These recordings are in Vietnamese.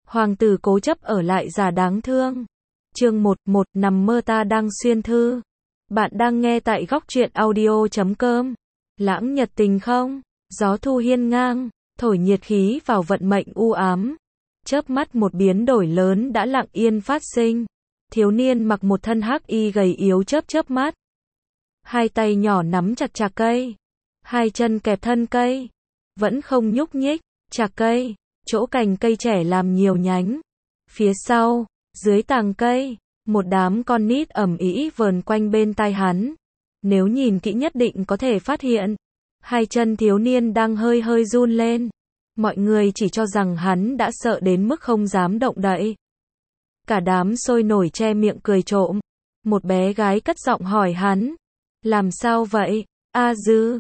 Hoàng tử cố chấp ở lại giả đáng thương. Chương 1, nằm mơ ta đang xuyên thư. Bạn đang nghe tại góc truyện audio.com. Lãng nhật tình không? Gió thu hiên ngang, thổi nhiệt khí vào vận mệnh u ám. Chớp mắt một biến đổi lớn đã lặng yên phát sinh. Thiếu niên mặc một thân hắc y gầy yếu chớp mắt. Hai tay nhỏ nắm chặt chạc cây. Hai chân kẹp thân cây. Vẫn không nhúc nhích, chạc cây, chỗ cành cây trẻ làm nhiều nhánh. Phía sau, dưới tàng cây, một đám con nít ầm ĩ vờn quanh bên tai hắn. Nếu nhìn kỹ nhất định có thể phát hiện, hai chân thiếu niên đang hơi hơi run lên. Mọi người chỉ cho rằng hắn đã sợ đến mức không dám động đậy. Cả đám sôi nổi che miệng cười trộm. Một bé gái cất giọng hỏi hắn. Làm sao vậy? A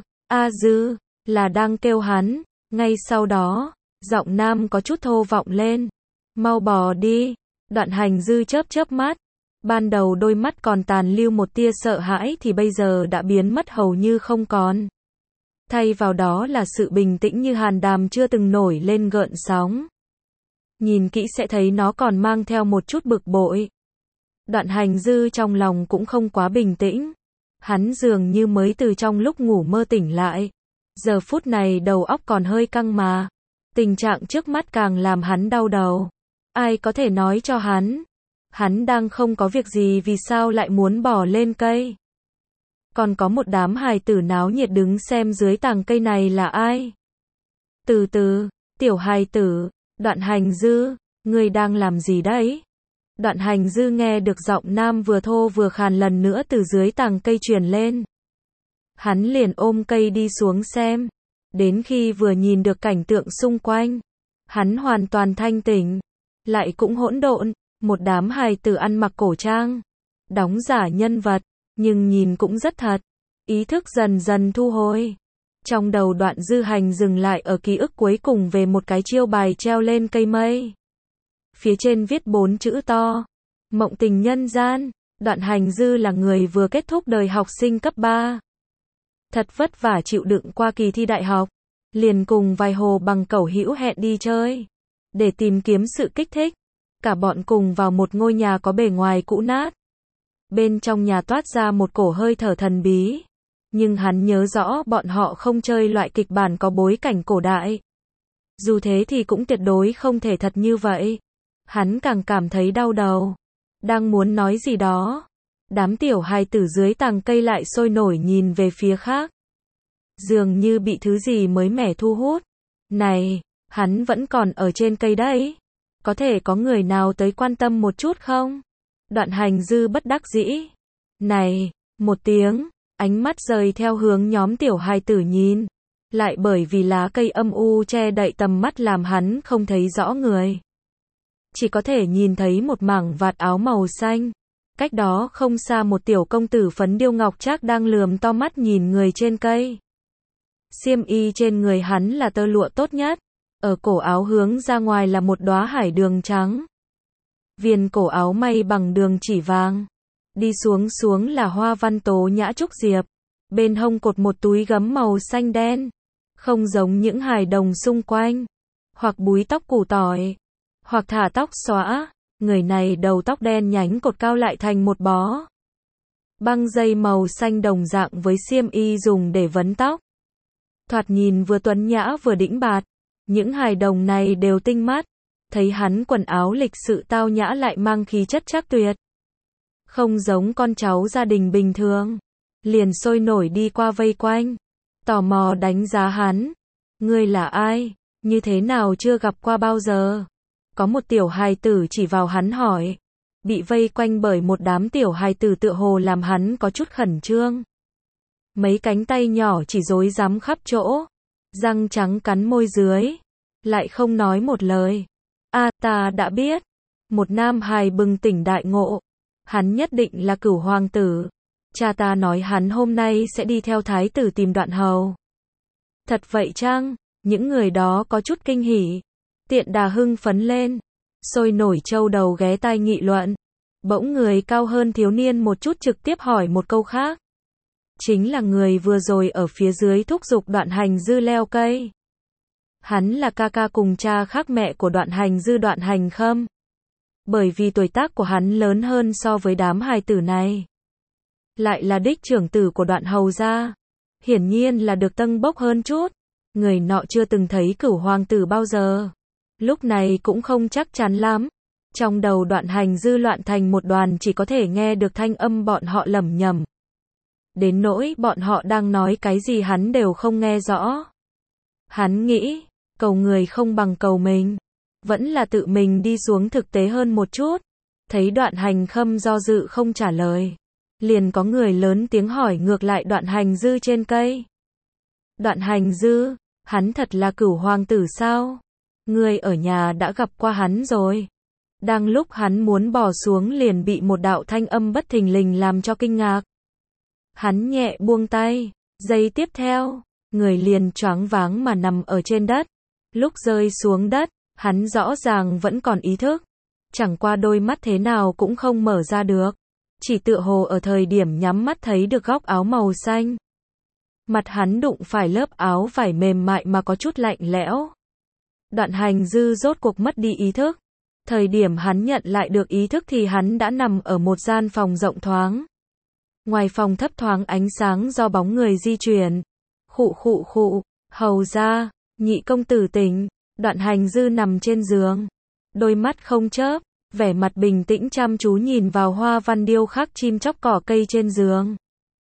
Dư, là đang kêu hắn. Ngay sau đó, giọng nam có chút thô vọng lên. Mau bò đi. Đoạn Hành Dư chớp mắt. Ban đầu đôi mắt còn tàn lưu một tia sợ hãi thì bây giờ đã biến mất hầu như không còn. Thay vào đó là sự bình tĩnh như hàn đàm chưa từng nổi lên gợn sóng. Nhìn kỹ sẽ thấy nó còn mang theo một chút bực bội. Đoạn Hành Dư trong lòng cũng không quá bình tĩnh. Hắn dường như mới từ trong lúc ngủ mơ tỉnh lại. Giờ phút này đầu óc còn hơi căng mà. Tình trạng trước mắt càng làm hắn đau đầu. Ai có thể nói cho hắn? Hắn đang không có việc gì vì sao lại muốn bò lên cây? Còn có một đám hài tử náo nhiệt đứng xem dưới tàng cây này là ai? Từ từ, tiểu hài tử, Đoạn Hành Dư, ngươi đang làm gì đấy? Đoạn Hành Dư nghe được giọng nam vừa thô vừa khàn lần nữa từ dưới tàng cây truyền lên. Hắn liền ôm cây đi xuống xem. Đến khi vừa nhìn được cảnh tượng xung quanh, hắn hoàn toàn thanh tỉnh. Lại cũng hỗn độn, một đám hài tử ăn mặc cổ trang, đóng giả nhân vật, nhưng nhìn cũng rất thật. Ý thức dần dần thu hồi. Trong đầu Đoạn Dư Hành dừng lại ở ký ức cuối cùng về một cái chiêu bài treo lên cây mây. Phía trên viết 4 chữ to. Mộng tình nhân gian. Đoạn Hành Dư là người vừa kết thúc đời học sinh cấp 3. Thật vất vả chịu đựng qua kỳ thi đại học. Liền cùng vài hồ bằng cẩu hữu hẹn đi chơi. Để tìm kiếm sự kích thích. Cả bọn cùng vào một ngôi nhà có bề ngoài cũ nát. Bên trong nhà toát ra một cổ hơi thở thần bí. Nhưng hắn nhớ rõ bọn họ không chơi loại kịch bản có bối cảnh cổ đại. Dù thế thì cũng tuyệt đối không thể thật như vậy. Hắn càng cảm thấy đau đầu. Đang muốn nói gì đó. Đám tiểu hài tử dưới tàng cây lại sôi nổi nhìn về phía khác. Dường như bị thứ gì mới mẻ thu hút. Này, hắn vẫn còn ở trên cây đấy. Có thể có người nào tới quan tâm một chút không? Đoạn Hành Dư bất đắc dĩ. Này, một tiếng, ánh mắt rời theo hướng nhóm tiểu hài tử nhìn. Lại bởi vì lá cây âm u che đậy tầm mắt làm hắn không thấy rõ người. Chỉ có thể nhìn thấy một mảng vạt áo màu xanh. Cách đó không xa một tiểu công tử phấn điêu ngọc trác đang lườm to mắt nhìn người trên cây. Xiêm y trên người hắn là tơ lụa tốt nhất. Ở cổ áo hướng ra ngoài là một đóa hải đường trắng. Viền cổ áo may bằng đường chỉ vàng. Đi xuống là hoa văn tố nhã trúc diệp. Bên hông cột một túi gấm màu xanh đen. Không giống những hài đồng xung quanh. Hoặc búi tóc củ tỏi. Hoặc thả tóc xõa. Người này đầu tóc đen nhánh cột cao lại thành một bó. Băng dây màu xanh đồng dạng với xiêm y dùng để vấn tóc. Thoạt nhìn vừa tuấn nhã vừa đĩnh bạt. Những hài đồng này đều tinh mắt. Thấy hắn quần áo lịch sự tao nhã lại mang khí chất trác tuyệt. Không giống con cháu gia đình bình thường. Liền sôi nổi đi qua vây quanh. Tò mò đánh giá hắn. Ngươi là ai? Như thế nào chưa gặp qua bao giờ? Có một tiểu hài tử chỉ vào hắn hỏi. Bị vây quanh bởi một đám tiểu hài tử tựa hồ làm hắn có chút khẩn trương. Mấy cánh tay nhỏ chỉ rối rắm khắp chỗ. Răng trắng cắn môi dưới. Lại không nói một lời. Ta đã biết. Một nam hài bừng tỉnh đại ngộ. Hắn nhất định là Cửu hoàng tử. Cha ta nói hắn hôm nay sẽ đi theo thái tử tìm Đoạn hầu. Thật vậy chăng? Những người đó có chút kinh hỉ. Tiện đà hưng phấn lên. Sôi nổi trâu đầu ghé tai nghị luận. Bỗng người cao hơn thiếu niên một chút trực tiếp hỏi một câu khác. Chính là người vừa rồi ở phía dưới thúc giục Đoạn Hành Dư leo cây. Hắn là ca ca cùng cha khác mẹ của Đoạn Hành Dư Đoạn Hành Khâm. Bởi vì tuổi tác của hắn lớn hơn so với đám hài tử này. Lại là đích trưởng tử của Đoạn Hầu gia. Hiển nhiên là được tâng bốc hơn chút. Người nọ chưa từng thấy Cửu hoàng tử bao giờ. Lúc này cũng không chắc chắn lắm. Trong đầu Đoạn Hành Dư loạn thành một đoàn, chỉ có thể nghe được thanh âm bọn họ lẩm nhẩm. Đến nỗi bọn họ đang nói cái gì hắn đều không nghe rõ. Hắn nghĩ, cầu người không bằng cầu mình. Vẫn là tự mình đi xuống thực tế hơn một chút. Thấy Đoạn Hành Khâm do dự không trả lời. Liền có người lớn tiếng hỏi ngược lại Đoạn Hành Dư trên cây. Đoạn Hành Dư, hắn thật là Cửu hoàng tử sao? Ngươi ở nhà đã gặp qua hắn rồi. Đang lúc hắn muốn bỏ xuống liền bị một đạo thanh âm bất thình lình làm cho kinh ngạc. Hắn nhẹ buông tay, giây tiếp theo, người liền choáng váng mà nằm ở trên đất. Lúc rơi xuống đất, hắn rõ ràng vẫn còn ý thức. Chẳng qua đôi mắt thế nào cũng không mở ra được. Chỉ tựa hồ ở thời điểm nhắm mắt thấy được góc áo màu xanh. Mặt hắn đụng phải lớp áo vải mềm mại mà có chút lạnh lẽo. Đoạn Hành Dư rốt cuộc mất đi ý thức. Thời điểm hắn nhận lại được ý thức thì hắn đã nằm ở một gian phòng rộng thoáng. Ngoài phòng thấp thoáng ánh sáng do bóng người di chuyển. Khụ khụ khụ, hầu ra, nhị công tử tỉnh. Đoạn Hành Dư nằm trên giường. Đôi mắt không chớp, vẻ mặt bình tĩnh chăm chú nhìn vào hoa văn điêu khắc chim chóc cỏ cây trên giường.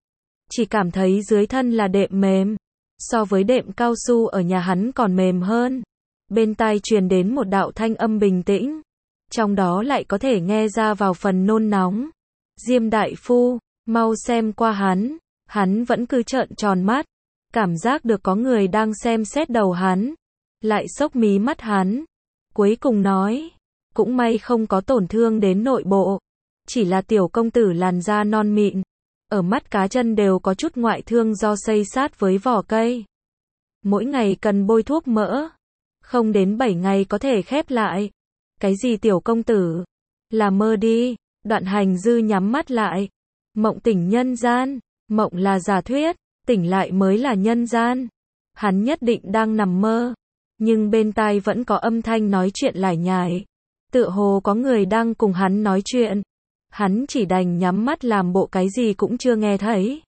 Chỉ cảm thấy dưới thân là đệm mềm. So với đệm cao su ở nhà hắn còn mềm hơn. Bên tai truyền đến một đạo thanh âm bình tĩnh. Trong đó lại có thể nghe ra vào phần nôn nóng. Diêm đại phu, mau xem qua hắn. Hắn vẫn cứ trợn tròn mắt. Cảm giác được có người đang xem xét đầu hắn. Lại xốc mí mắt hắn. Cuối cùng nói. Cũng may không có tổn thương đến nội bộ. Chỉ là tiểu công tử làn da non mịn. Ở mắt cá chân đều có chút ngoại thương do xây sát với vỏ cây. Mỗi ngày cần bôi thuốc mỡ. Không đến 7 ngày có thể khép lại. Cái gì tiểu công tử? Là mơ đi. Đoạn Hành Dư nhắm mắt lại. Mộng tỉnh nhân gian. Mộng là giả thuyết. Tỉnh lại mới là nhân gian. Hắn nhất định đang nằm mơ. Nhưng bên tai vẫn có âm thanh nói chuyện lải nhải. Tựa hồ có người đang cùng hắn nói chuyện. Hắn chỉ đành nhắm mắt làm bộ cái gì cũng chưa nghe thấy.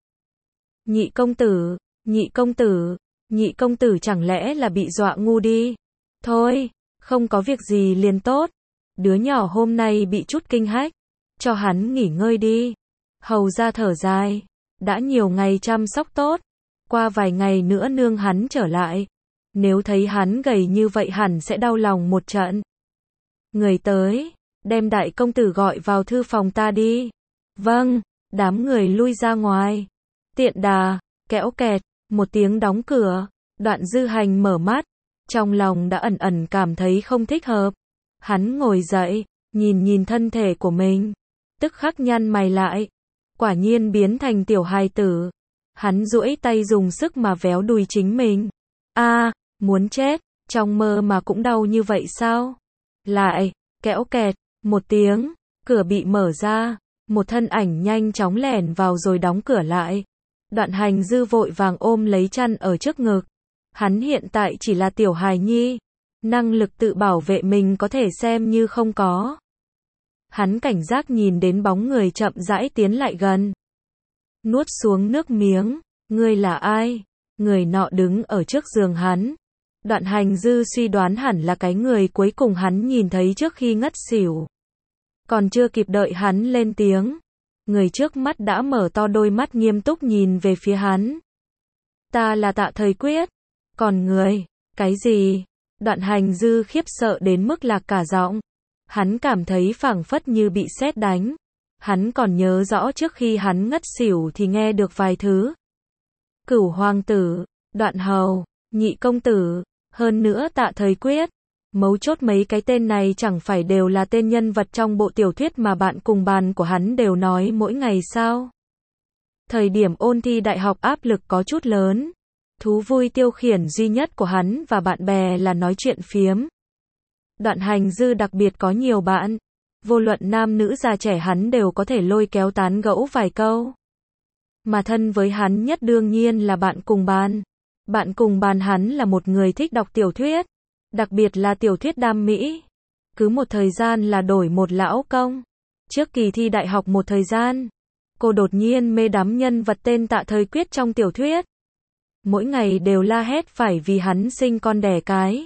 Nhị công tử, nhị công tử, nhị công tử chẳng lẽ là bị dọa ngu đi. Thôi, không có việc gì liền tốt. Đứa nhỏ hôm nay bị chút kinh hách. Cho hắn nghỉ ngơi đi. Hầu ra thở dài. Đã nhiều ngày chăm sóc tốt. Qua vài ngày nữa nương hắn trở lại. Nếu thấy hắn gầy như vậy hẳn sẽ đau lòng một trận. Người tới, đem đại công tử gọi vào thư phòng ta đi. Vâng, đám người lui ra ngoài. Tiện đà, kẽo kẹt, một tiếng đóng cửa. Đoạn Dư Hành mở mắt. Trong lòng đã ẩn ẩn cảm thấy không thích hợp. Hắn ngồi dậy, nhìn thân thể của mình. Tức khắc nhăn mày lại. Quả nhiên biến thành tiểu hài tử. Hắn duỗi tay dùng sức mà véo đùi chính mình. Muốn chết, trong mơ mà cũng đau như vậy sao? Lại, kẽo kẹt, một tiếng, cửa bị mở ra, một thân ảnh nhanh chóng lẻn vào rồi đóng cửa lại. Đoạn Hành Dư vội vàng ôm lấy chăn ở trước ngực. Hắn hiện tại chỉ là tiểu hài nhi, năng lực tự bảo vệ mình có thể xem như không có. Hắn cảnh giác nhìn đến bóng người chậm rãi tiến lại gần. Nuốt xuống nước miếng, ngươi là ai? Người nọ đứng ở trước giường hắn. Đoạn Hành Dư suy đoán hẳn là cái người cuối cùng hắn nhìn thấy trước khi ngất xỉu. Còn chưa kịp đợi hắn lên tiếng, người trước mắt đã mở to đôi mắt nghiêm túc nhìn về phía hắn. Ta là Tạ Thời Quyết. Còn người, cái gì? Đoạn Hành Dư khiếp sợ đến mức lạc cả giọng. Hắn cảm thấy phảng phất như bị sét đánh. Hắn còn nhớ rõ trước khi hắn ngất xỉu thì nghe được vài thứ. Cửu hoàng tử, Đoạn hầu, nhị công tử, hơn nữa Tạ Thời Quyết. Mấu chốt mấy cái tên này chẳng phải đều là tên nhân vật trong bộ tiểu thuyết mà bạn cùng bàn của hắn đều nói mỗi ngày sao? Thời điểm ôn thi đại học áp lực có chút lớn. Thú vui tiêu khiển duy nhất của hắn và bạn bè là nói chuyện phiếm. Đoạn Hành Dư đặc biệt có nhiều bạn. Vô luận nam nữ già trẻ hắn đều có thể lôi kéo tán gẫu vài câu. Mà thân với hắn nhất đương nhiên là bạn cùng bàn. Bạn cùng bàn hắn là một người thích đọc tiểu thuyết, đặc biệt là tiểu thuyết đam mỹ. Cứ một thời gian là đổi một lão công. Trước kỳ thi đại học một thời gian, cô đột nhiên mê đắm nhân vật tên Tạ Thời Quyết trong tiểu thuyết. Mỗi ngày đều la hét phải vì hắn sinh con đẻ cái.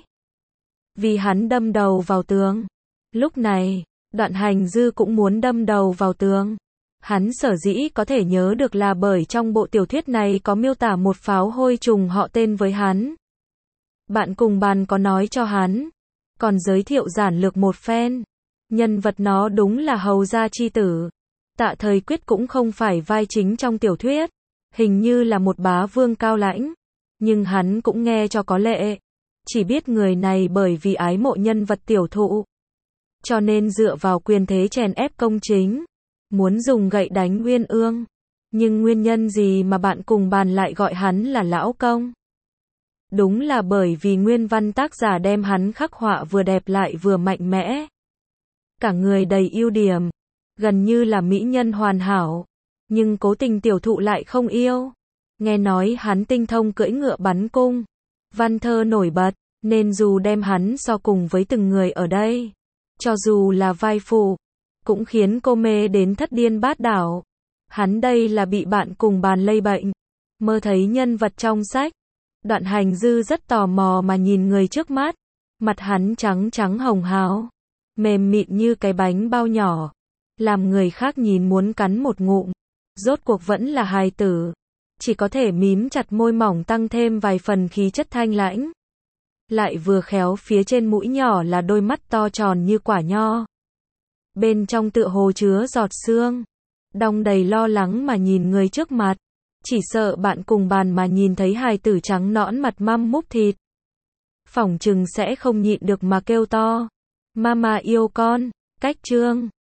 Vì hắn đâm đầu vào tường. Lúc này, Đoạn Hành Dư cũng muốn đâm đầu vào tường. Hắn sở dĩ có thể nhớ được là bởi trong bộ tiểu thuyết này có miêu tả một pháo hôi trùng họ tên với hắn. Bạn cùng bàn có nói cho hắn, còn giới thiệu giản lược một phen. Nhân vật nó đúng là hầu gia chi tử. Tạ Thời Quyết cũng không phải vai chính trong tiểu thuyết, hình như là một bá vương cao lãnh, nhưng hắn cũng nghe cho có lệ. Chỉ biết người này bởi vì ái mộ nhân vật tiểu thụ, cho nên dựa vào quyền thế chèn ép công chính, muốn dùng gậy đánh Uyên Ương. Nhưng nguyên nhân gì mà bạn cùng bàn lại gọi hắn là lão công? Đúng là bởi vì nguyên văn tác giả đem hắn khắc họa vừa đẹp lại vừa mạnh mẽ. Cả người đầy ưu điểm, gần như là mỹ nhân hoàn hảo, nhưng cố tình tiểu thụ lại không yêu. Nghe nói hắn tinh thông cưỡi ngựa bắn cung, văn thơ nổi bật, nên dù đem hắn so cùng với từng người ở đây, cho dù là vai phụ, cũng khiến cô mê đến thất điên bát đảo. Hắn đây là bị bạn cùng bàn lây bệnh, mơ thấy nhân vật trong sách. Đoạn Hành Dư rất tò mò mà nhìn người trước mắt, mặt hắn trắng trắng hồng hào, mềm mịn như cái bánh bao nhỏ, làm người khác nhìn muốn cắn một ngụm. Rốt cuộc vẫn là hài tử, chỉ có thể mím chặt môi mỏng tăng thêm vài phần khí chất thanh lãnh. Lại vừa khéo phía trên mũi nhỏ là đôi mắt to tròn như quả nho. Bên trong tựa hồ chứa giọt sương. Đong đầy lo lắng mà nhìn người trước mặt. Chỉ sợ bạn cùng bàn mà nhìn thấy hài tử trắng nõn mặt măm múp thịt, phỏng chừng sẽ không nhịn được mà kêu to. Mama yêu con. Cách chương